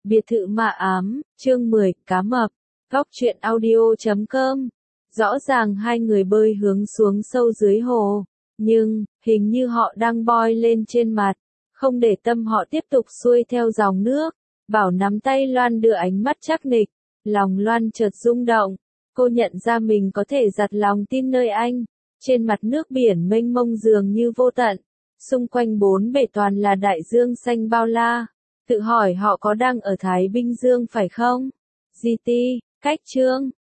Biệt thự ma ám, chương 10, cá mập. Góc truyện audio.com. Rõ ràng hai người bơi hướng xuống sâu dưới hồ, nhưng, hình như họ đang boi lên trên mặt. Không để tâm họ tiếp tục xuôi theo dòng nước. Bảo nắm tay Loan đưa ánh mắt chắc nịch. Lòng Loan chợt rung động. Cô nhận ra mình có thể giặt lòng tin nơi anh. Trên mặt nước biển mênh mông dường như vô tận. Xung quanh bốn bể toàn là đại dương xanh bao la. Tự hỏi họ có đang ở Thái Bình Dương phải không? GT, cách chương.